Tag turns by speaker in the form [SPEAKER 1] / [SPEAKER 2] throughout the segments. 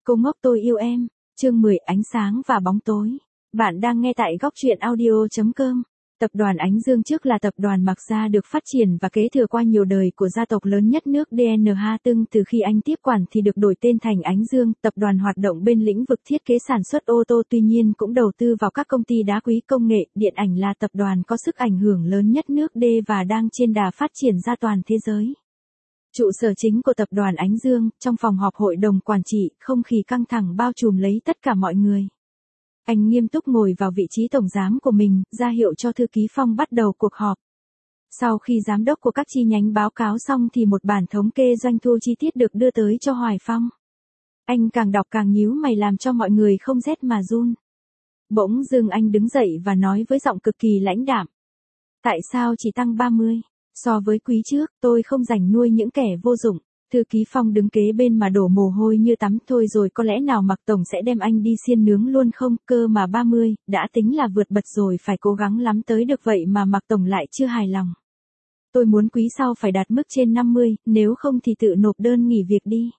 [SPEAKER 1] Cô ngốc tôi yêu em. Chương 10 ánh sáng và bóng tối. Bạn đang nghe tại góc truyện audio.com. Tập đoàn Ánh Dương trước là tập đoàn Mạc Gia được phát triển và kế thừa qua nhiều đời của gia tộc lớn nhất nước DNH. Từ khi anh tiếp quản thì được đổi tên thành Ánh Dương. Tập đoàn hoạt động bên lĩnh vực thiết kế sản xuất ô tô, tuy nhiên cũng đầu tư vào các công ty đá quý, công nghệ, điện ảnh. Là tập đoàn có sức ảnh hưởng lớn nhất nước D và đang trên đà phát triển ra toàn thế giới. Trụ sở chính của tập đoàn Ánh Dương, trong phòng họp hội đồng quản trị, không khí căng thẳng bao trùm lấy tất cả mọi người. Anh nghiêm túc ngồi vào vị trí tổng giám của mình, ra hiệu cho thư ký Phong bắt đầu cuộc họp. Sau khi giám đốc của các chi nhánh báo cáo xong thì một bản thống kê doanh thu chi tiết được đưa tới cho Hoài Phong. Anh càng đọc càng nhíu mày, làm cho mọi người không rét mà run. Bỗng dưng anh đứng dậy và nói với giọng cực kỳ lãnh đạm. Tại sao chỉ tăng 30? So với quý trước, tôi không rảnh nuôi những kẻ vô dụng. Thư ký Phong đứng kế bên mà đổ mồ hôi như tắm. Thôi rồi, có lẽ nào Mạc Tổng sẽ đem anh đi xiên nướng luôn không? Cơ mà 30, đã tính là vượt bậc rồi, phải cố gắng lắm tới được, vậy mà Mạc Tổng lại chưa hài lòng. Tôi muốn quý sau phải đạt mức trên 50, nếu không thì tự nộp đơn nghỉ việc đi.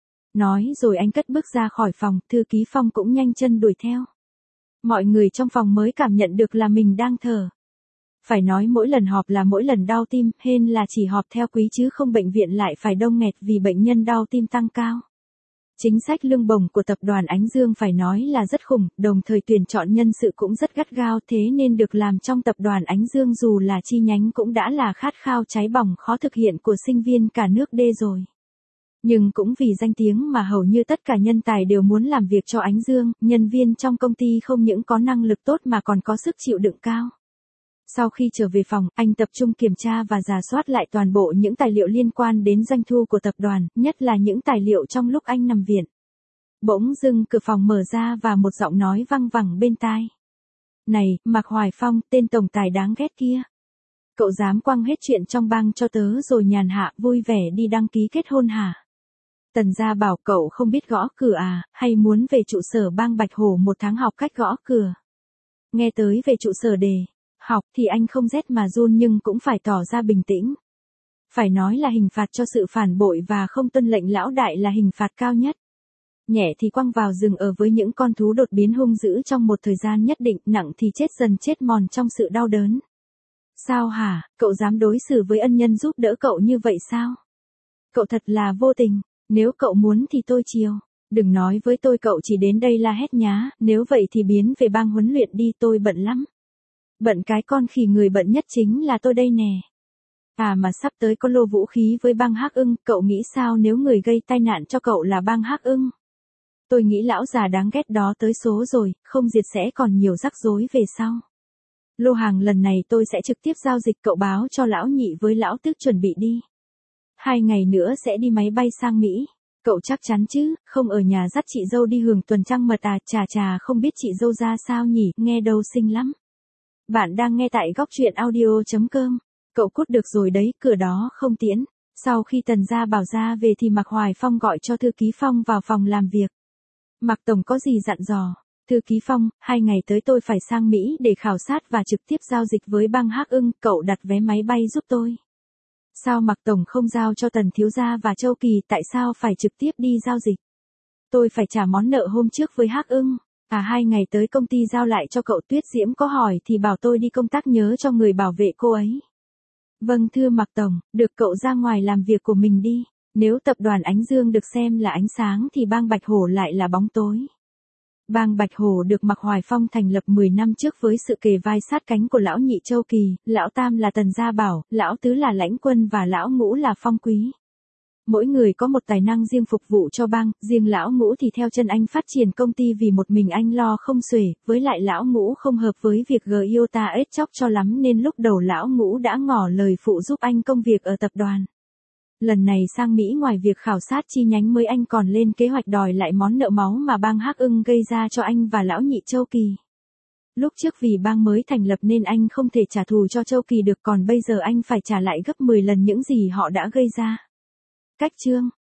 [SPEAKER 1] Nói rồi anh cất bước ra khỏi phòng, thư ký Phong cũng nhanh chân đuổi theo. Mọi người trong phòng mới cảm nhận được là mình đang thở. Phải nói mỗi lần họp là mỗi lần đau tim, hên là chỉ họp theo quý chứ không bệnh viện lại phải đông nghẹt vì bệnh nhân đau tim tăng cao. Chính sách lương bổng của tập đoàn Ánh Dương phải nói là rất khủng, đồng thời tuyển chọn nhân sự cũng rất gắt gao, thế nên được làm trong tập đoàn Ánh Dương dù là chi nhánh cũng đã là khát khao cháy bỏng khó thực hiện của sinh viên cả nước D rồi. Nhưng cũng vì danh tiếng mà hầu như tất cả nhân tài đều muốn làm việc cho Ánh Dương, nhân viên trong công ty không những có năng lực tốt mà còn có sức chịu đựng cao. Sau khi trở về phòng, anh tập trung kiểm tra và rà soát lại toàn bộ những tài liệu liên quan đến doanh thu của tập đoàn, nhất là những tài liệu trong lúc anh nằm viện. Bỗng dưng cửa phòng mở ra và một giọng nói văng vẳng bên tai. Này, Mạc Hoài Phong, tên tổng tài đáng ghét kia. Cậu dám quăng hết chuyện trong bang cho tớ rồi nhàn hạ vui vẻ đi đăng ký kết hôn hả? Tần gia bảo cậu không biết gõ cửa à, hay muốn về trụ sở bang Bạch Hổ một tháng học cách gõ cửa? Nghe tới về trụ sở để học thì anh không rét mà run nhưng cũng phải tỏ ra bình tĩnh. Phải nói là hình phạt cho sự phản bội và không tuân lệnh lão đại là hình phạt cao nhất. Nhẹ thì quăng vào rừng ở với những con thú đột biến hung dữ trong một thời gian nhất định, nặng thì chết dần chết mòn trong sự đau đớn. Sao hả, cậu dám đối xử với ân nhân giúp đỡ cậu như vậy sao? Cậu thật là vô tình, nếu cậu muốn thì tôi chiều. Đừng nói với tôi cậu chỉ đến đây la hét nhá, nếu vậy thì biến về bang huấn luyện đi, tôi bận lắm. Bận cái con khỉ, người bận nhất chính là tôi đây nè. À mà sắp tới có lô vũ khí với bang Hắc Ưng, cậu nghĩ sao nếu người gây tai nạn cho cậu là bang Hắc Ưng? Tôi nghĩ lão già đáng ghét đó tới số rồi, không diệt sẽ còn nhiều rắc rối về sau. Lô hàng lần này tôi sẽ trực tiếp giao dịch, cậu báo cho lão nhị với lão tước chuẩn bị đi. 2 ngày nữa sẽ đi máy bay sang Mỹ. Cậu chắc chắn chứ, không ở nhà dắt chị dâu đi hưởng tuần trăng mật à? Chà, không biết chị dâu ra sao nhỉ, nghe đâu xinh lắm. Bạn đang nghe tại góc truyện audio.com. Cậu cút được rồi đấy, cửa đó không tiễn. Sau khi Tần gia bảo ra về thì Mạc Hoài Phong gọi cho thư ký Phong vào phòng làm việc. Mạc Tổng có gì dặn dò? Thư ký Phong, 2 ngày tới tôi phải sang Mỹ để khảo sát và trực tiếp giao dịch với bang Hắc Ưng, cậu đặt vé máy bay giúp tôi. Sao Mạc Tổng không giao cho Tần thiếu gia và Châu Kỳ, tại sao phải trực tiếp đi giao dịch? Tôi phải trả món nợ hôm trước với Hắc Ưng. 2 ngày tới công ty giao lại cho cậu. Tuyết Diễm có hỏi thì bảo tôi đi công tác, nhớ cho người bảo vệ cô ấy. Vâng thưa Mạc Tổng, được, cậu ra ngoài làm việc của mình đi. Nếu tập đoàn Ánh Dương được xem là ánh sáng thì bang Bạch Hổ lại là bóng tối. Bang Bạch Hổ được Mạc Hoài Phong thành lập 10 năm trước với sự kề vai sát cánh của lão nhị Châu Kỳ, lão tam là Tần Gia Bảo, lão tứ là Lãnh Quân và lão ngũ là Phong Quý. Mỗi người có một tài năng riêng phục vụ cho bang, riêng lão ngũ thì theo chân anh phát triển công ty vì một mình anh lo không xuể, với lại lão ngũ không hợp với việc Giota ết chóc cho lắm nên lúc đầu lão ngũ đã ngỏ lời phụ giúp anh công việc ở tập đoàn. Lần này sang Mỹ ngoài việc khảo sát chi nhánh mới, anh còn lên kế hoạch đòi lại món nợ máu mà bang Hắc Ưng gây ra cho anh và lão nhị Châu Kỳ. Lúc trước vì bang mới thành lập nên anh không thể trả thù cho Châu Kỳ được, còn bây giờ anh phải trả lại gấp 10 lần những gì họ đã gây ra. Cách chương